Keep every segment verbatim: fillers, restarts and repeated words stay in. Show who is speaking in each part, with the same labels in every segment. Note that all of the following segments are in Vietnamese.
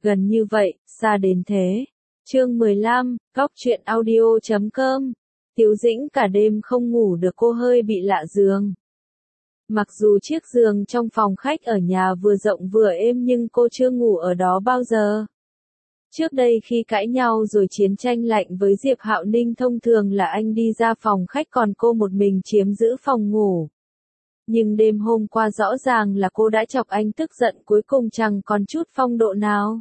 Speaker 1: Gần như vậy, xa đến thế. Chương mười lăm, Góc truyện audio chấm com. Tiếu Dĩnh cả đêm không ngủ được, cô hơi bị lạ giường. Mặc dù chiếc giường trong phòng khách ở nhà vừa rộng vừa êm nhưng cô chưa ngủ ở đó bao giờ. Trước đây khi cãi nhau rồi chiến tranh lạnh với Diệp Hạo Ninh, thông thường là anh đi ra phòng khách còn cô một mình chiếm giữ phòng ngủ. Nhưng đêm hôm qua rõ ràng là cô đã chọc anh tức giận, cuối cùng chẳng còn chút phong độ nào.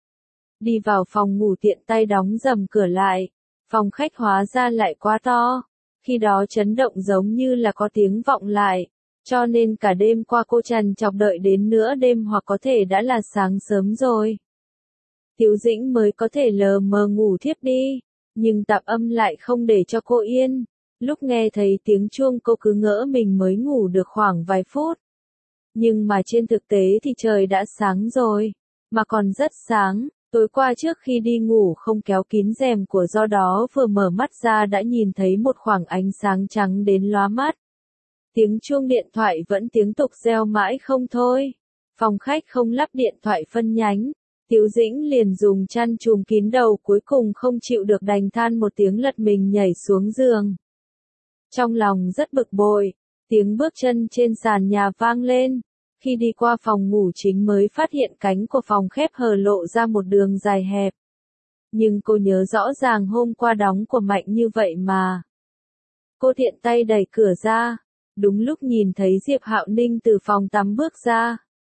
Speaker 1: Đi vào phòng ngủ tiện tay đóng rầm cửa lại, phòng khách hóa ra lại quá to, khi đó chấn động giống như là có tiếng vọng lại, cho nên cả đêm qua cô trằn trọc đợi đến nửa đêm hoặc có thể đã là sáng sớm rồi. Tiếu Dĩnh mới có thể lờ mờ ngủ thiếp đi, nhưng tạp âm lại không để cho cô yên. Lúc nghe thấy tiếng chuông cô cứ ngỡ mình mới ngủ được khoảng vài phút. Nhưng mà trên thực tế thì trời đã sáng rồi, mà còn rất sáng. Tối qua trước khi đi ngủ không kéo kín rèm của, do đó vừa mở mắt ra đã nhìn thấy một khoảng ánh sáng trắng đến lóa mắt. Tiếng chuông điện thoại vẫn tiếng tục reo mãi không thôi. Phòng khách không lắp điện thoại phân nhánh. Tiếu Dĩnh liền dùng chăn trùm kín đầu, cuối cùng không chịu được đành than một tiếng lật mình nhảy xuống giường. Trong lòng rất bực bội, tiếng bước chân trên sàn nhà vang lên. Khi đi qua phòng ngủ chính mới phát hiện cánh của phòng khép hờ lộ ra một đường dài hẹp. Nhưng cô nhớ rõ ràng hôm qua đóng của mạnh như vậy mà. Cô tiện tay đẩy cửa ra, đúng lúc nhìn thấy Diệp Hạo Ninh từ phòng tắm bước ra.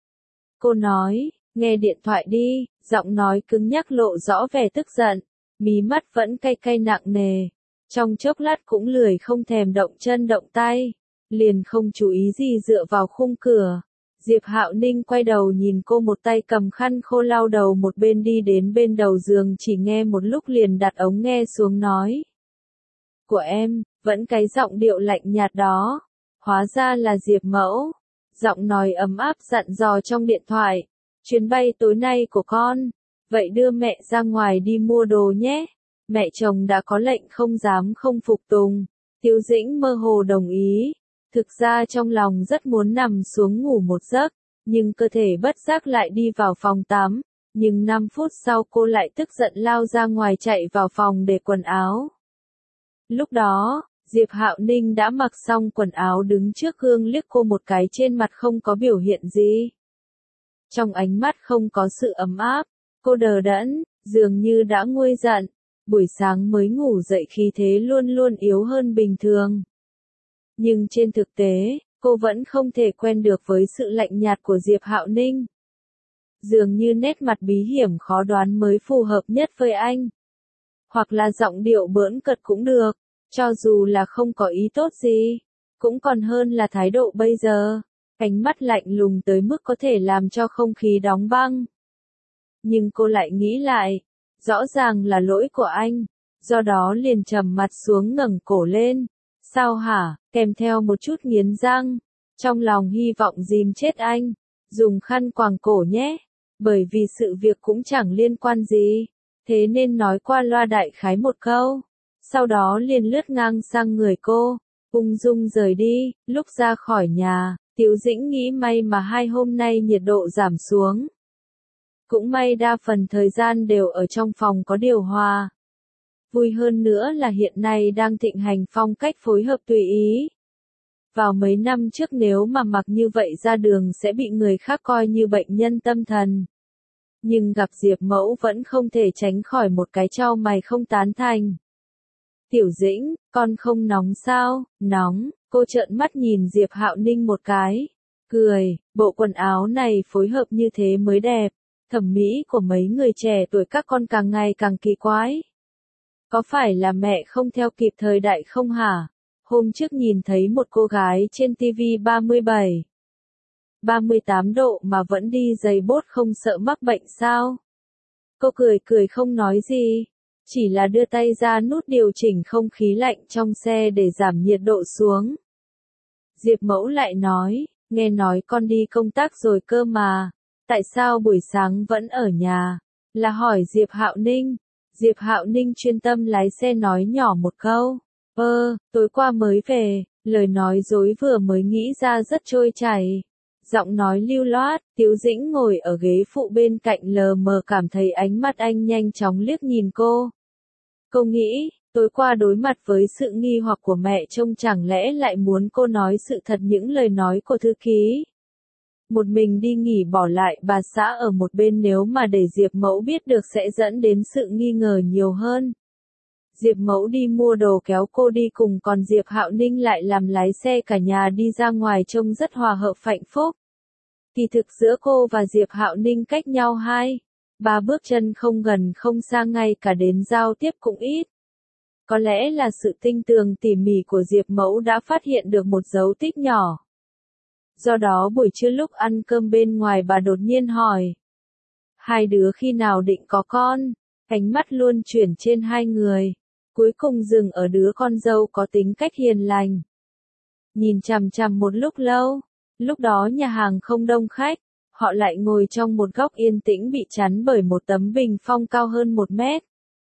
Speaker 1: Cô nói, nghe điện thoại đi, giọng nói cứng nhắc lộ rõ vẻ tức giận, mí mắt vẫn cay cay nặng nề. Trong chốc lát cũng lười không thèm động chân động tay, liền không chú ý gì dựa vào khung cửa. Diệp Hạo Ninh quay đầu nhìn cô, một tay cầm khăn khô lau đầu, một bên đi đến bên đầu giường chỉ nghe một lúc liền đặt ống nghe xuống nói. Của em, vẫn cái giọng điệu lạnh nhạt đó. Hóa ra là Diệp Mẫu. Giọng nói ấm áp dặn dò trong điện thoại. Chuyến bay tối nay của con. Vậy đưa mẹ ra ngoài đi mua đồ nhé. Mẹ chồng đã có lệnh không dám không phục tùng. Tiếu Dĩnh mơ hồ đồng ý. Thực ra trong lòng rất muốn nằm xuống ngủ một giấc, nhưng cơ thể bất giác lại đi vào phòng tắm. Nhưng năm phút sau cô lại tức giận lao ra ngoài chạy vào phòng để quần áo. Lúc đó, Diệp Hạo Ninh đã mặc xong quần áo đứng trước gương liếc cô một cái, trên mặt không có biểu hiện gì. Trong ánh mắt không có sự ấm áp, cô đờ đẫn, dường như đã nguôi giận. Buổi sáng mới ngủ dậy khí thế luôn luôn yếu hơn bình thường. Nhưng trên thực tế, cô vẫn không thể quen được với sự lạnh nhạt của Diệp Hạo Ninh. Dường như nét mặt bí hiểm khó đoán mới phù hợp nhất với anh. Hoặc là giọng điệu bỡn cợt cũng được, cho dù là không có ý tốt gì, cũng còn hơn là thái độ bây giờ. Ánh mắt lạnh lùng tới mức có thể làm cho không khí đóng băng. Nhưng cô lại nghĩ lại, rõ ràng là lỗi của anh, do đó liền trầm mặt xuống ngẩng cổ lên. Sao hả, kèm theo một chút nghiến răng, trong lòng hy vọng dìm chết anh, dùng khăn quàng cổ nhé, bởi vì sự việc cũng chẳng liên quan gì, thế nên nói qua loa đại khái một câu, sau đó liền lướt ngang sang người cô, ung dung rời đi. Lúc ra khỏi nhà, Tiếu Dĩnh nghĩ may mà hai hôm nay nhiệt độ giảm xuống. Cũng may đa phần thời gian đều ở trong phòng có điều hòa. Vui hơn nữa là hiện nay đang thịnh hành phong cách phối hợp tùy ý. Vào mấy năm trước nếu mà mặc như vậy ra đường sẽ bị người khác coi như bệnh nhân tâm thần. Nhưng gặp Diệp Mẫu vẫn không thể tránh khỏi một cái chau mày không tán thành. Tiểu Dĩnh, con không nóng sao? Nóng. Cô trợn mắt nhìn Diệp Hạo Ninh một cái, cười, bộ quần áo này phối hợp như thế mới đẹp. Thẩm mỹ của mấy người trẻ tuổi các con càng ngày càng kỳ quái. Có phải là mẹ không theo kịp thời đại không hả? Hôm trước nhìn thấy một cô gái trên ti vi ba mươi bảy, ba mươi tám độ mà vẫn đi giày bốt không sợ mắc bệnh sao? Cô cười cười không nói gì, chỉ là đưa tay ra nút điều chỉnh không khí lạnh trong xe để giảm nhiệt độ xuống. Diệp Mẫu lại nói, nghe nói con đi công tác rồi cơ mà, tại sao buổi sáng vẫn ở nhà? Là hỏi Diệp Hạo Ninh. Diệp Hạo Ninh chuyên tâm lái xe nói nhỏ một câu, ơ, tối qua mới về, lời nói dối vừa mới nghĩ ra rất trôi chảy. Giọng nói lưu loát, Tiếu Dĩnh ngồi ở ghế phụ bên cạnh lờ mờ cảm thấy ánh mắt anh nhanh chóng liếc nhìn cô. Cô nghĩ, tối qua đối mặt với sự nghi hoặc của mẹ trông chẳng lẽ lại muốn cô nói sự thật những lời nói của thư ký. Một mình đi nghỉ bỏ lại bà xã ở một bên nếu mà để Diệp Mẫu biết được sẽ dẫn đến sự nghi ngờ nhiều hơn. Diệp Mẫu đi mua đồ kéo cô đi cùng còn Diệp Hạo Ninh lại làm lái xe cả nhà đi ra ngoài trông rất hòa hợp hạnh phúc. Kỳ thực giữa cô và Diệp Hạo Ninh cách nhau hai, ba bước chân không gần không xa ngay cả đến giao tiếp cũng ít. Có lẽ là sự tinh tường tỉ mỉ của Diệp Mẫu đã phát hiện được một dấu tích nhỏ. Do đó buổi trưa lúc ăn cơm bên ngoài bà đột nhiên hỏi. Hai đứa khi nào định có con? Ánh mắt luôn chuyển trên hai người. Cuối cùng dừng ở đứa con dâu có tính cách hiền lành. Nhìn chằm chằm một lúc lâu. Lúc đó nhà hàng không đông khách. Họ lại ngồi trong một góc yên tĩnh bị chắn bởi một tấm bình phong cao hơn một mét.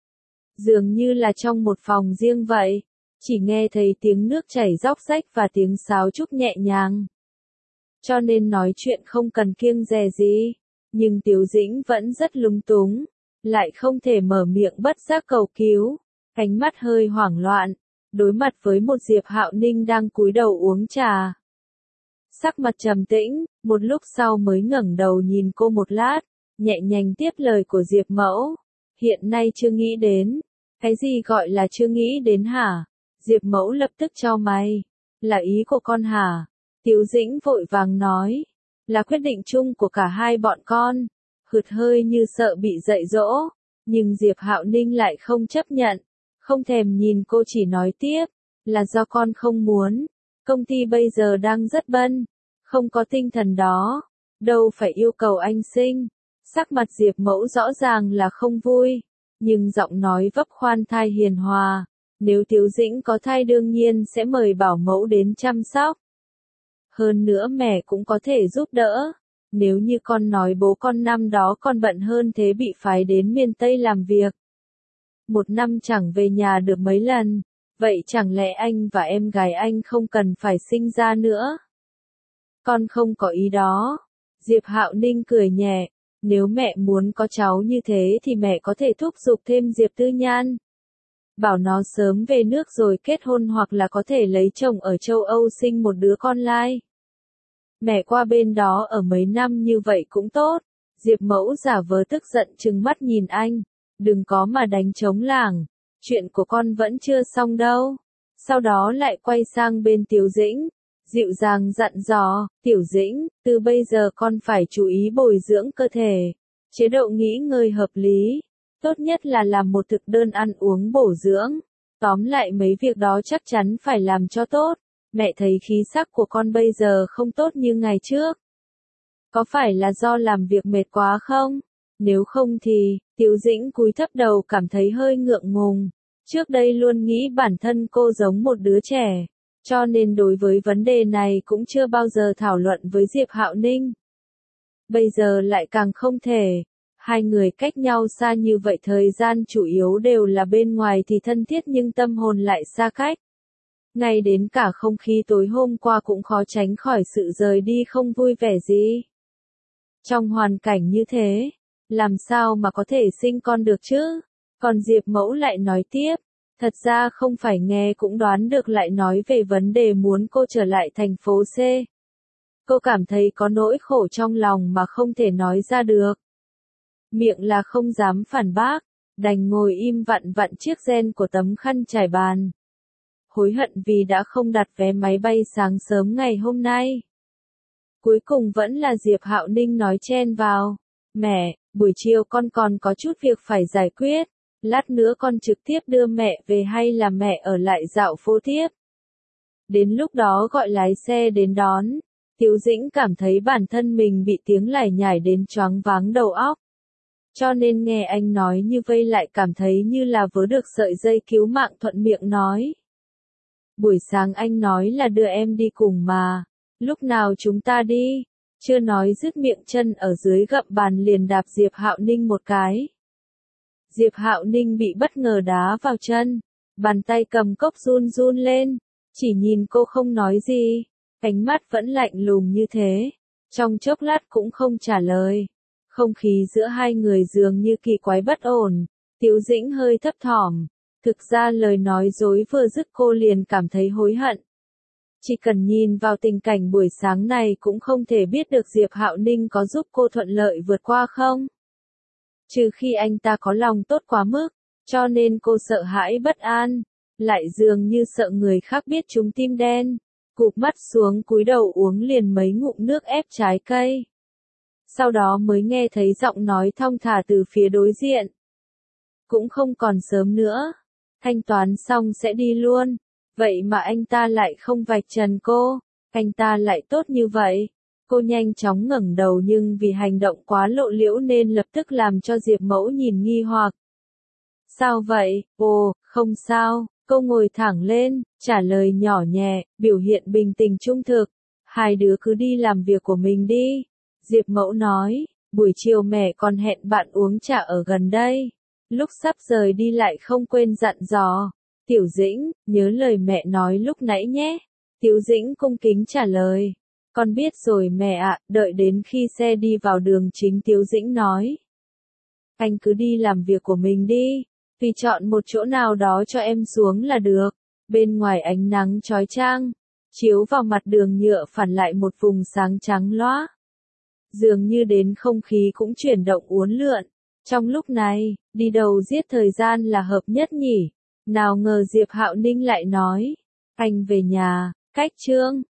Speaker 1: Dường như là trong một phòng riêng vậy. Chỉ nghe thấy tiếng nước chảy róc rách và tiếng sáo trúc nhẹ nhàng. Cho nên nói chuyện không cần kiêng dè gì. Nhưng Tiếu Dĩnh vẫn rất lúng túng. Lại không thể mở miệng bất giác cầu cứu. Ánh mắt hơi hoảng loạn. Đối mặt với một Diệp Hạo Ninh đang cúi đầu uống trà. Sắc mặt trầm tĩnh, một lúc sau mới ngẩng đầu nhìn cô một lát. Nhẹ nhàng tiếp lời của Diệp Mẫu. Hiện nay chưa nghĩ đến. Cái gì gọi là chưa nghĩ đến hả? Diệp Mẫu lập tức chau mày. Là ý của con hả? Tiếu Dĩnh vội vàng nói. Là quyết định chung của cả hai bọn con. Hụt hơi như sợ bị dạy dỗ. Nhưng Diệp Hạo Ninh lại không chấp nhận. Không thèm nhìn cô chỉ nói tiếp. Là do con không muốn. Công ty bây giờ đang rất bận. Không có tinh thần đó. Đâu phải yêu cầu anh sinh. Sắc mặt Diệp Mẫu rõ ràng là không vui. Nhưng giọng nói vấp khoan thai hiền hòa. Nếu Tiếu Dĩnh có thai đương nhiên sẽ mời bảo mẫu đến chăm sóc. Hơn nữa mẹ cũng có thể giúp đỡ. Nếu như con nói bố con năm đó còn bận hơn thế bị phái đến miền Tây làm việc. Một năm chẳng về nhà được mấy lần. Vậy chẳng lẽ anh và em gái anh không cần phải sinh ra nữa? Con không có ý đó. Diệp Hạo Ninh cười nhẹ. Nếu mẹ muốn có cháu như thế thì mẹ có thể thúc giục thêm Diệp Tư Nhan. Bảo nó sớm về nước rồi kết hôn hoặc là có thể lấy chồng ở châu Âu sinh một đứa con lai. Mẹ qua bên đó ở mấy năm như vậy cũng tốt. Diệp Mẫu giả vờ tức giận trừng mắt nhìn anh. Đừng có mà đánh trống lảng. Chuyện của con vẫn chưa xong đâu. Sau đó lại quay sang bên Tiếu Dĩnh. Dịu dàng dặn dò, Tiểu Dĩnh, từ bây giờ con phải chú ý bồi dưỡng cơ thể. Chế độ nghỉ ngơi hợp lý. Tốt nhất là làm một thực đơn ăn uống bổ dưỡng. Tóm lại mấy việc đó chắc chắn phải làm cho tốt. Mẹ thấy khí sắc của con bây giờ không tốt như ngày trước. Có phải là do làm việc mệt quá không? Nếu không thì, Tiếu Dĩnh cúi thấp đầu cảm thấy hơi ngượng ngùng. Trước đây luôn nghĩ bản thân cô giống một đứa trẻ. Cho nên đối với vấn đề này cũng chưa bao giờ thảo luận với Diệp Hạo Ninh. Bây giờ lại càng không thể. Hai người cách nhau xa như vậy thời gian chủ yếu đều là bên ngoài thì thân thiết nhưng tâm hồn lại xa cách. Ngay đến cả không khí tối hôm qua cũng khó tránh khỏi sự rời đi không vui vẻ gì. Trong hoàn cảnh như thế, làm sao mà có thể sinh con được chứ? Còn Diệp Mẫu lại nói tiếp. Thật ra không phải nghe cũng đoán được lại nói về vấn đề muốn cô trở lại thành phố C. Cô cảm thấy có nỗi khổ trong lòng mà không thể nói ra được. Miệng là không dám phản bác, đành ngồi im vặn vặn chiếc ren của tấm khăn trải bàn. Hối hận vì đã không đặt vé máy bay sáng sớm ngày hôm nay. Cuối cùng vẫn là Diệp Hạo Ninh nói chen vào. Mẹ, buổi chiều con còn có chút việc phải giải quyết. Lát nữa con trực tiếp đưa mẹ về hay là mẹ ở lại dạo phố tiếp? Đến lúc đó gọi lái xe đến đón. Tiếu Dĩnh cảm thấy bản thân mình bị tiếng lải nhải đến choáng váng đầu óc. Cho nên nghe anh nói như vây lại cảm thấy như là vớ được sợi dây cứu mạng thuận miệng nói. Buổi sáng anh nói là đưa em đi cùng mà. Lúc nào chúng ta đi? Chưa nói dứt miệng chân ở dưới gậm bàn liền đạp Diệp Hạo Ninh một cái. Diệp Hạo Ninh bị bất ngờ đá vào chân. Bàn tay cầm cốc run run lên. Chỉ nhìn cô không nói gì. Ánh mắt vẫn lạnh lùng như thế. Trong chốc lát cũng không trả lời. Không khí giữa hai người dường như kỳ quái bất ổn. Tiếu Dĩnh hơi thấp thỏm. Thực ra lời nói dối vừa dứt cô liền cảm thấy hối hận. Chỉ cần nhìn vào tình cảnh buổi sáng này cũng không thể biết được Diệp Hạo Ninh có giúp cô thuận lợi vượt qua không. Trừ khi anh ta có lòng tốt quá mức, cho nên cô sợ hãi bất an, lại dường như sợ người khác biết chúng tim đen. Cụp mắt xuống cúi đầu uống liền mấy ngụm nước ép trái cây. Sau đó mới nghe thấy giọng nói thong thả từ phía đối diện. Cũng không còn sớm nữa. Thanh toán xong sẽ đi luôn. Vậy mà anh ta lại không vạch trần cô. Anh ta lại tốt như vậy. Cô nhanh chóng ngẩng đầu nhưng vì hành động quá lộ liễu nên lập tức làm cho Diệp Mẫu nhìn nghi hoặc. Sao vậy? Ồ, không sao. Cô ngồi thẳng lên, trả lời nhỏ nhẹ, biểu hiện bình tĩnh trung thực. Hai đứa cứ đi làm việc của mình đi. Diệp Mẫu nói, buổi chiều mẹ còn hẹn bạn uống trà ở gần đây. Lúc sắp rời đi lại không quên dặn dò. Tiểu Dĩnh, nhớ lời mẹ nói lúc nãy nhé. Tiểu Dĩnh cung kính trả lời. Con biết rồi mẹ ạ, đợi đến khi xe đi vào đường chính Tiểu Dĩnh nói. Anh cứ đi làm việc của mình đi. Tùy chọn một chỗ nào đó cho em xuống là được. Bên ngoài ánh nắng chói chang, chiếu vào mặt đường nhựa phản lại một vùng sáng trắng loá. Dường như đến không khí cũng chuyển động uốn lượn. Trong lúc này, đi đầu giết thời gian là hợp nhất nhỉ. Nào ngờ Diệp Hạo Ninh lại nói. Anh về nhà, cách Trương.